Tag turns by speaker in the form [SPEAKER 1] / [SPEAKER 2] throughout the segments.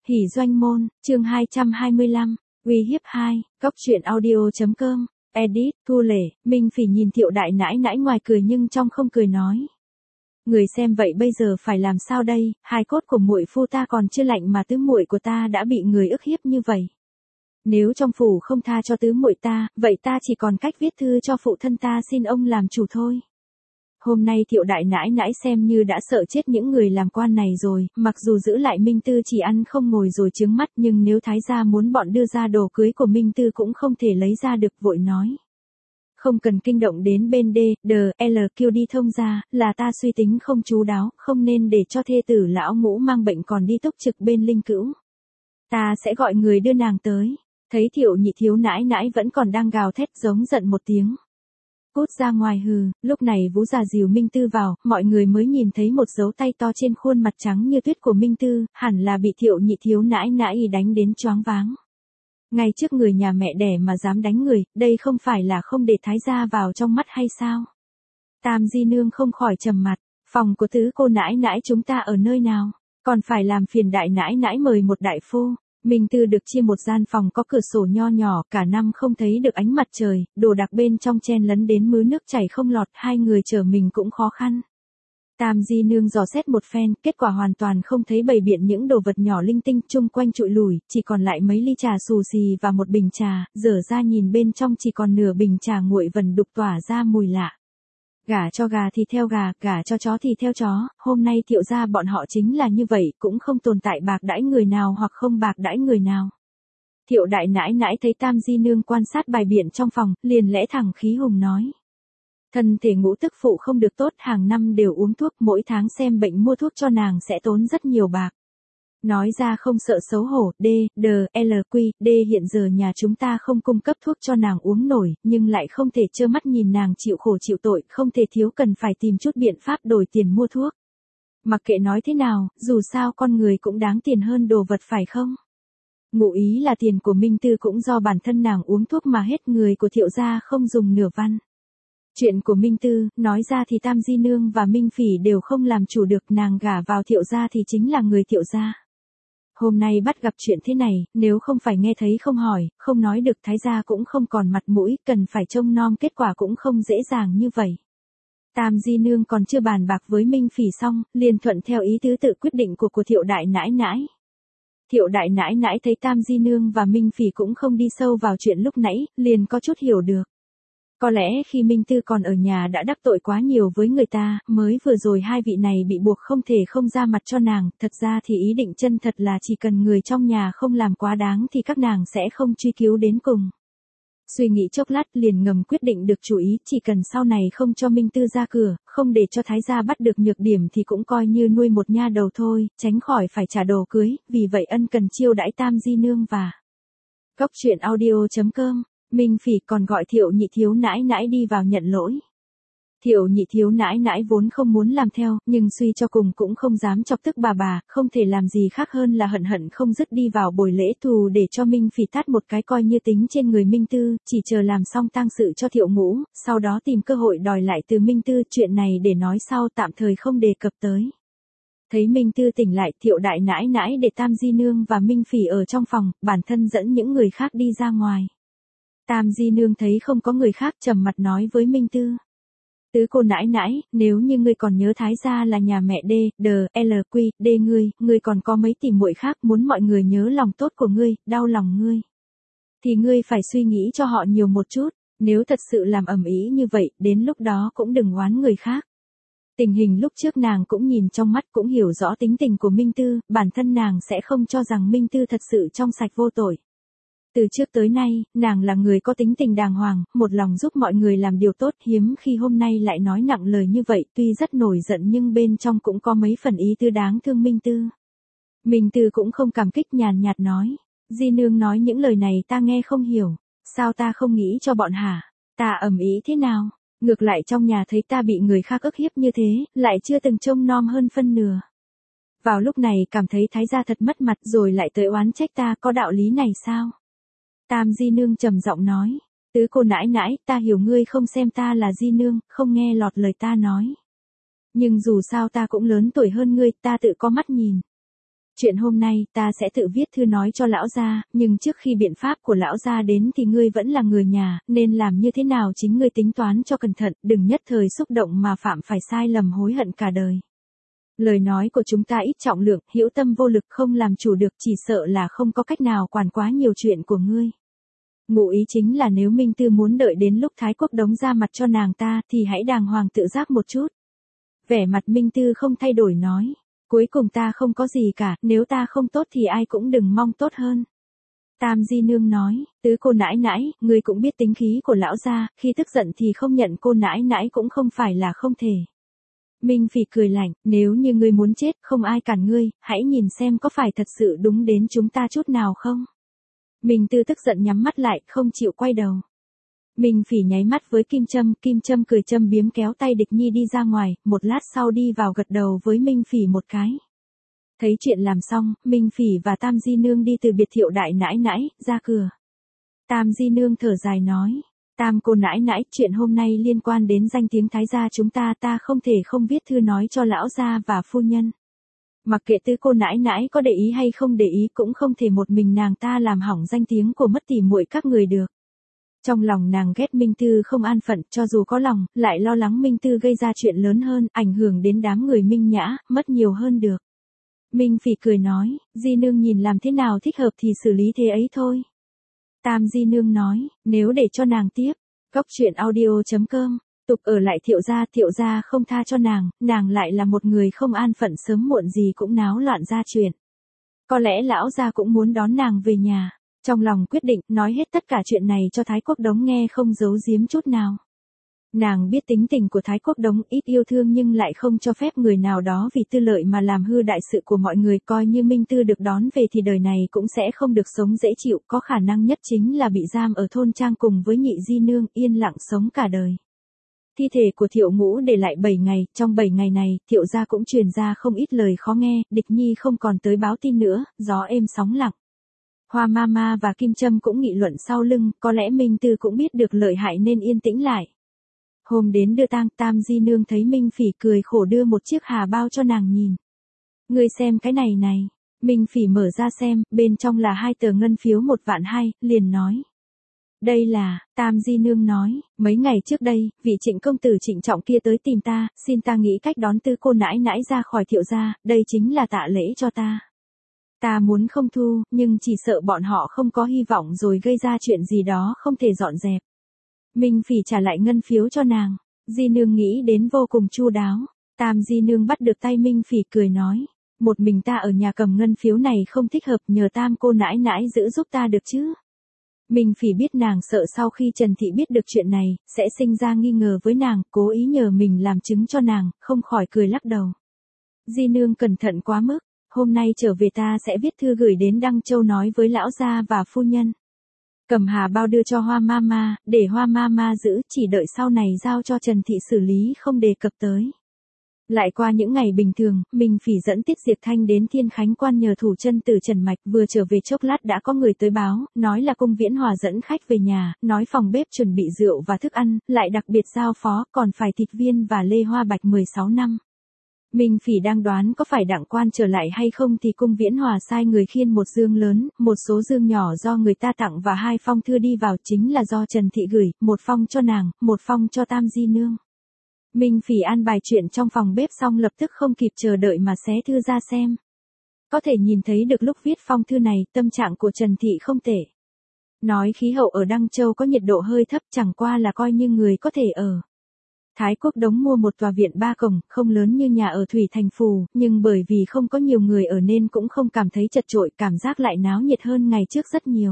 [SPEAKER 1] Hỉ doanh môn, chương 225, uy hiếp 2, Cóc truyện audio.com, edit, Thu Lệ, Minh Phỉ nhìn Thiệu đại nãi nãi ngoài cười nhưng trong không cười nói. Người xem vậy bây giờ phải làm sao đây, hài cốt của muội phu ta còn chưa lạnh mà tứ muội của ta đã bị người ức hiếp như vậy. Nếu trong phủ không tha cho tứ muội ta, vậy ta chỉ còn cách viết thư cho phụ thân ta xin ông làm chủ thôi. Hôm nay Thiệu đại nãi nãi xem như đã sợ chết những người làm quan này rồi, mặc dù giữ lại Minh Tư chỉ ăn không ngồi rồi trướng mắt nhưng nếu thái gia muốn bọn đưa ra đồ cưới của Minh Tư cũng không thể lấy ra được, vội nói. Không cần kinh động đến bên D.L. đi thông ra, là ta suy tính không chú đáo, không nên để cho thê tử lão ngũ mang bệnh còn đi túc trực bên linh cữu. Ta sẽ gọi người đưa nàng tới. Thấy Thiệu nhị thiếu nãi nãi vẫn còn đang gào thét giống giận một tiếng. Cút ra ngoài hừ, lúc này Vũ già dìu Minh Tư vào, mọi người mới nhìn thấy một dấu tay to trên khuôn mặt trắng như tuyết của Minh Tư, hẳn là bị Thiệu nhị thiếu nãi nãi đánh đến choáng váng. Ngay trước người nhà mẹ đẻ mà dám đánh người, đây không phải là không để thái gia vào trong mắt hay sao? Tam di nương không khỏi trầm mặt, phòng của tứ cô nãi nãi chúng ta ở nơi nào, còn phải làm phiền đại nãi nãi mời một đại phu. Minh Tư được chia một gian phòng có cửa sổ nho nhỏ, cả năm không thấy được ánh mặt trời, đồ đạc bên trong chen lấn đến mứ nước chảy không lọt, hai người chở mình cũng khó khăn. Tam di nương dò xét một phen, kết quả hoàn toàn không thấy bày biện những đồ vật nhỏ linh tinh, chung quanh trụi lủi, chỉ còn lại mấy ly trà xù xì và một bình trà, dở ra nhìn bên trong chỉ còn nửa bình trà nguội vần đục tỏa ra mùi lạ. Gả cho gà thì theo gà, gả cho chó thì theo chó, hôm nay Thiệu gia bọn họ chính là như vậy, cũng không tồn tại bạc đãi người nào hoặc không bạc đãi người nào. Thiệu đại nãi nãi thấy Tam di nương quan sát bài biện trong phòng, liền lẽ thẳng khí hùng nói. Thân thể ngũ tức phụ không được tốt, hàng năm đều uống thuốc, mỗi tháng xem bệnh mua thuốc cho nàng sẽ tốn rất nhiều bạc. Nói ra không sợ xấu hổ, D hiện giờ nhà chúng ta không cung cấp thuốc cho nàng uống nổi, nhưng lại không thể trơ mắt nhìn nàng chịu khổ chịu tội, không thể thiếu cần phải tìm chút biện pháp đổi tiền mua thuốc. Mặc kệ nói thế nào, dù sao con người cũng đáng tiền hơn đồ vật phải không? Ngụ ý là tiền của Minh Tư cũng do bản thân nàng uống thuốc mà hết, người của Thiệu gia không dùng nửa văn. Chuyện của Minh Tư, nói ra thì Tam di nương và Minh Phỉ đều không làm chủ được, nàng gả vào Thiệu gia thì chính là người Thiệu gia. Hôm nay bắt gặp chuyện thế này, nếu không phải nghe thấy không hỏi, không nói được thái gia cũng không còn mặt mũi, cần phải trông nom kết quả cũng không dễ dàng như vậy. Tam di nương còn chưa bàn bạc với Minh Phỉ xong, liền thuận theo ý tứ tự quyết định của Thiệu đại nãi nãi. Thiệu đại nãi nãi thấy Tam di nương và Minh Phỉ cũng không đi sâu vào chuyện lúc nãy, liền có chút hiểu được. Có lẽ khi Minh Tư còn ở nhà đã đắc tội quá nhiều với người ta, mới vừa rồi hai vị này bị buộc không thể không ra mặt cho nàng, thật ra thì ý định chân thật là chỉ cần người trong nhà không làm quá đáng thì các nàng sẽ không truy cứu đến cùng. Suy nghĩ chốc lát liền ngầm quyết định được chủ ý, chỉ cần sau này không cho Minh Tư ra cửa, không để cho thái gia bắt được nhược điểm thì cũng coi như nuôi một nha đầu thôi, tránh khỏi phải trả đồ cưới, vì vậy ân cần chiêu đãi Tam di nương và Cóc truyện audio.com. Minh Phỉ còn gọi Thiệu nhị thiếu nãi nãi đi vào nhận lỗi. Thiệu nhị thiếu nãi nãi vốn không muốn làm theo, nhưng suy cho cùng cũng không dám chọc tức bà, không thể làm gì khác hơn là hận hận không dứt đi vào bồi lễ thù để cho Minh Phỉ tát một cái coi như tính trên người Minh Tư, chỉ chờ làm xong tang sự cho Thiệu ngũ, sau đó tìm cơ hội đòi lại từ Minh Tư, chuyện này để nói sau, tạm thời không đề cập tới. Thấy Minh Tư tỉnh lại, Thiệu đại nãi nãi để Tam di nương và Minh Phỉ ở trong phòng, bản thân dẫn những người khác đi ra ngoài. Tam di nương thấy không có người khác, trầm mặt nói với Minh Tư. Tứ cô nãi nãi, nếu như ngươi còn nhớ thái gia là nhà mẹ D ngươi còn có mấy tỷ muội khác, muốn mọi người nhớ lòng tốt của ngươi, đau lòng ngươi, thì ngươi phải suy nghĩ cho họ nhiều một chút, nếu thật sự làm ầm ĩ như vậy, đến lúc đó cũng đừng oán người khác. Tình hình lúc trước nàng cũng nhìn trong mắt, cũng hiểu rõ tính tình của Minh Tư, bản thân nàng sẽ không cho rằng Minh Tư thật sự trong sạch vô tội. Từ trước tới nay, nàng là người có tính tình đàng hoàng, một lòng giúp mọi người làm điều tốt, hiếm khi hôm nay lại nói nặng lời như vậy, tuy rất nổi giận nhưng bên trong cũng có mấy phần ý tư đáng thương Minh Tư. Minh Tư cũng không cảm kích, nhàn nhạt nói, di nương nói những lời này ta nghe không hiểu, sao ta không nghĩ cho bọn hả, ta ầm ĩ thế nào, ngược lại trong nhà thấy ta bị người khác ức hiếp như thế, lại chưa từng trông nom hơn phân nửa. Vào lúc này cảm thấy thái gia thật mất mặt rồi lại tới oán trách ta, có đạo lý này sao? Tam di nương trầm giọng nói, tứ cô nãi nãi, ta hiểu ngươi không xem ta là di nương, không nghe lọt lời ta nói. Nhưng dù sao ta cũng lớn tuổi hơn ngươi, ta tự có mắt nhìn. chuyện hôm nay ta sẽ tự viết thư nói cho lão gia, nhưng trước khi biện pháp của lão gia đến thì ngươi vẫn là người nhà, nên làm như thế nào chính ngươi tính toán cho cẩn thận, đừng nhất thời xúc động mà phạm phải sai lầm hối hận cả đời. Lời nói của chúng ta ít trọng lượng, hữu tâm vô lực, không làm chủ được, chỉ sợ là không có cách nào quản quá nhiều chuyện của ngươi. Ngụ ý chính là nếu Minh Tư muốn đợi đến lúc Thái Quốc Đống ra mặt cho nàng ta thì hãy đàng hoàng tự giác một chút. Vẻ mặt Minh Tư không thay đổi nói. Cuối cùng ta không có gì cả, nếu ta không tốt thì ai cũng đừng mong tốt hơn. Tam Di Nương nói, tứ cô nãi nãi, ngươi cũng biết tính khí của lão gia, khi tức giận thì không nhận cô nãi nãi cũng không phải là không thể. Minh Phỉ cười lạnh, nếu như ngươi muốn chết, không ai cản ngươi, hãy nhìn xem có phải thật sự đúng đến chúng ta chút nào không. Minh Tư tức giận nhắm mắt lại, không chịu quay đầu. Minh Phỉ nháy mắt với Kim Châm cười châm biếm kéo tay Địch Nhi đi ra ngoài, một lát sau đi vào gật đầu với Minh Phỉ một cái. Thấy chuyện làm xong, Minh Phỉ và Tam Di Nương đi từ biệt Thiệu đại nãi nãi, ra cửa. Tam Di Nương thở dài nói, Tam cô nãi nãi, chuyện hôm nay liên quan đến danh tiếng Thái gia chúng ta không thể không viết thư nói cho lão gia và phu nhân. Mặc kệ tứ cô nãi nãi có để ý hay không để ý cũng không thể một mình nàng ta làm hỏng danh tiếng của mất tỉ muội các người được. Trong lòng nàng ghét Minh Tư không an phận, cho dù có lòng, lại lo lắng Minh Tư gây ra chuyện lớn hơn, ảnh hưởng đến đám người Minh Nhã, mất nhiều hơn được. Minh Phỉ cười nói, Di Nương nhìn làm thế nào thích hợp thì xử lý thế ấy thôi. Tam Di Nương nói, nếu để cho nàng tiếp, Cóc truyện audio.com, tục ở lại Thiệu gia không tha cho nàng lại là một người không an phận, sớm muộn gì cũng náo loạn ra chuyện. Có lẽ lão gia cũng muốn đón nàng về nhà. Trong lòng quyết định, nói hết tất cả chuyện này cho Thái Quốc Đống nghe, không giấu giếm chút nào. Nàng biết tính tình của Thái Quốc Đống, ít yêu thương nhưng lại không cho phép người nào đó vì tư lợi mà làm hư đại sự của mọi người, coi như Minh Tư được đón về thì đời này cũng sẽ không được sống dễ chịu, có khả năng nhất chính là bị giam ở thôn trang cùng với Nhị Di Nương, yên lặng sống cả đời. Thi thể của Thiệu Ngũ để lại 7 ngày, trong 7 ngày này, Thiệu gia cũng truyền ra không ít lời khó nghe, Địch Nhi không còn tới báo tin nữa, gió êm sóng lặng. Hoa Mama và Kim Châm cũng nghị luận sau lưng, có lẽ Minh Tư cũng biết được lợi hại nên yên tĩnh lại. Hôm đến đưa tang, Tam Di Nương thấy Minh Phỉ cười khổ đưa một chiếc hà bao cho nàng nhìn. Ngươi xem cái này này. Minh Phỉ mở ra xem, bên trong là 2 tờ ngân phiếu 1.200.000, liền nói. Đây là, Tam Di Nương nói, mấy ngày trước đây, vị Trịnh công tử trịnh trọng kia tới tìm ta, xin ta nghĩ cách đón tứ cô nãi nãi ra khỏi Thiệu gia, đây chính là tạ lễ cho ta. Ta muốn không thu, nhưng chỉ sợ bọn họ không có hy vọng rồi gây ra chuyện gì đó không thể dọn dẹp. Minh Phỉ trả lại ngân phiếu cho nàng. Di Nương nghĩ đến vô cùng chu đáo. Tam Di Nương bắt được tay Minh Phỉ cười nói. Một mình ta ở nhà cầm ngân phiếu này không thích hợp, nhờ Tam cô nãi nãi giữ giúp ta được chứ. Minh Phỉ biết nàng sợ sau khi Trần Thị biết được chuyện này, sẽ sinh ra nghi ngờ với nàng, cố ý nhờ mình làm chứng cho nàng, không khỏi cười lắc đầu. Di Nương cẩn thận quá mức. Hôm nay trở về ta sẽ viết thư gửi đến Đăng Châu nói với lão gia và phu nhân. Cầm hà bao đưa cho Hoa Mama, để Hoa Mama giữ, chỉ đợi sau này giao cho Trần Thị xử lý, không đề cập tới. Lại qua những ngày bình thường, Minh Phỉ dẫn Tiết Diệp Thanh đến Thiên Khánh Quan nhờ thủ chân tử Trần Mạch, vừa trở về chốc lát đã có người tới báo, nói là Cung Viễn Hòa dẫn khách về nhà, nói phòng bếp chuẩn bị rượu và thức ăn, lại đặc biệt giao phó, còn phải thịt viên và lê hoa bạch 16 năm. Minh Phỉ đang đoán có phải Đặng Quan trở lại hay không thì Cung Viễn Hòa sai người khiêng một dương lớn, một số dương nhỏ do người ta tặng và 2 phong thư đi vào, chính là do Trần Thị gửi, một phong cho nàng, một phong cho Tam Di Nương. Minh Phỉ an bài chuyện trong phòng bếp xong lập tức không kịp chờ đợi mà xé thư ra xem. Có thể nhìn thấy được lúc viết phong thư này, tâm trạng của Trần Thị không tệ. Nói khí hậu ở Đăng Châu có nhiệt độ hơi thấp, chẳng qua là coi như người có thể ở. Thái Quốc Đống mua một tòa viện 3 cổng, không lớn như nhà ở Thủy Thành Phù, nhưng bởi vì không có nhiều người ở nên cũng không cảm thấy chật chội, cảm giác lại náo nhiệt hơn ngày trước rất nhiều.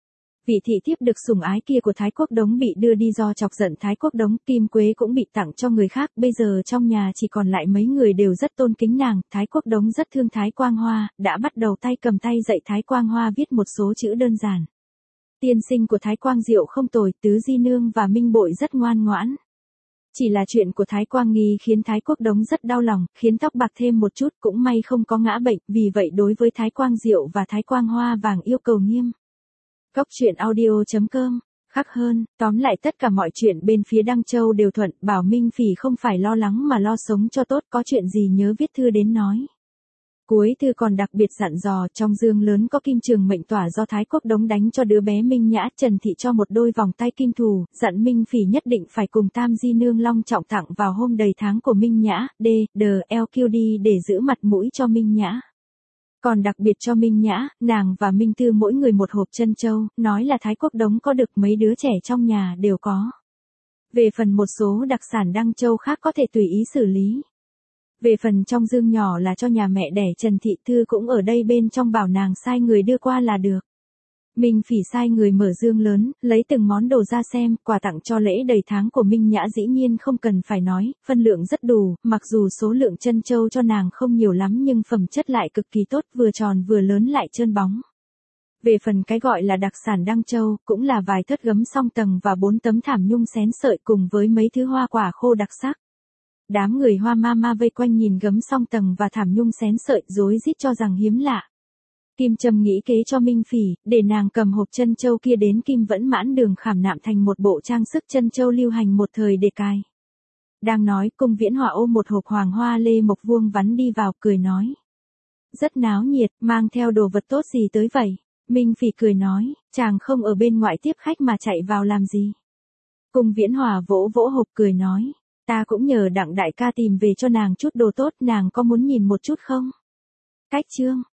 [SPEAKER 1] Vị thị thiếp được sủng ái kia của Thái Quốc Đống bị đưa đi do chọc giận Thái Quốc Đống, Kim Quế cũng bị tặng cho người khác, bây giờ trong nhà chỉ còn lại mấy người đều rất tôn kính nàng, Thái Quốc Đống rất thương Thái Quang Hoa, đã bắt đầu tay cầm tay dạy Thái Quang Hoa viết một số chữ đơn giản. Tiên sinh của Thái Quang Diệu không tồi, Tứ Di Nương và Minh Bội rất ngoan ngoãn. Chỉ là chuyện của Thái Quang Nghi khiến Thái Quốc Đống rất đau lòng, khiến tóc bạc thêm một chút, cũng may không có ngã bệnh, vì vậy đối với Thái Quang Diệu và Thái Quang Hoa Vàng yêu cầu nghiêm. Cóc truyện audio.com, khắc hơn, tóm lại tất cả mọi chuyện bên phía Đăng Châu đều thuận, bảo Minh Phỉ không phải lo lắng mà lo sống cho tốt, có chuyện gì nhớ viết thư đến nói. Cuối thư còn đặc biệt dặn dò trong dương lớn có kim trường mệnh tỏa do Thái Quốc Đống đánh cho đứa bé Minh Nhã. Trần Thị cho một đôi vòng tay kim thù, dặn Minh Phỉ nhất định phải cùng Tam Di Nương long trọng tặng vào hôm đầy tháng của Minh Nhã, LQD để giữ mặt mũi cho Minh Nhã. Còn đặc biệt cho Minh Nhã, nàng và Minh Tư mỗi người một hộp trân châu, nói là Thái Quốc Đống có được mấy đứa trẻ trong nhà đều có. Về phần một số đặc sản Đăng Châu khác có thể tùy ý xử lý. Về phần trong dương nhỏ là cho nhà mẹ đẻ Trần Thị Thư cũng ở đây bên trong, bảo nàng sai người đưa qua là được. Minh Phỉ sai người mở dương lớn, lấy từng món đồ ra xem, quà tặng cho lễ đầy tháng của Minh Nhã dĩ nhiên không cần phải nói, phân lượng rất đủ, mặc dù số lượng trân châu cho nàng không nhiều lắm nhưng phẩm chất lại cực kỳ tốt, vừa tròn vừa lớn lại trơn bóng. Về phần cái gọi là đặc sản Đăng Châu, cũng là vài thớt gấm song tầng và 4 tấm thảm nhung xén sợi cùng với mấy thứ hoa quả khô đặc sắc. Đám người Hoa Mama vây quanh nhìn gấm song tầng và thảm nhung xén sợi, rối rít cho rằng hiếm lạ. Kim Trâm nghĩ kế cho Minh Phỉ, để nàng cầm hộp trân châu kia đến Kim Vẫn Mãn Đường khảm nạm thành một bộ trang sức trân châu lưu hành một thời để cài. Đang nói, Cung Viễn Họa ôm một hộp hoàng hoa lê mộc vuông vắn đi vào, cười nói. Rất náo nhiệt, mang theo đồ vật tốt gì tới vậy? Minh Phỉ cười nói, chàng không ở bên ngoại tiếp khách mà chạy vào làm gì? Cung Viễn Họa vỗ vỗ hộp cười nói, ta cũng nhờ Đặng đại ca tìm về cho nàng chút đồ tốt, nàng có muốn nhìn một chút không? Cách chương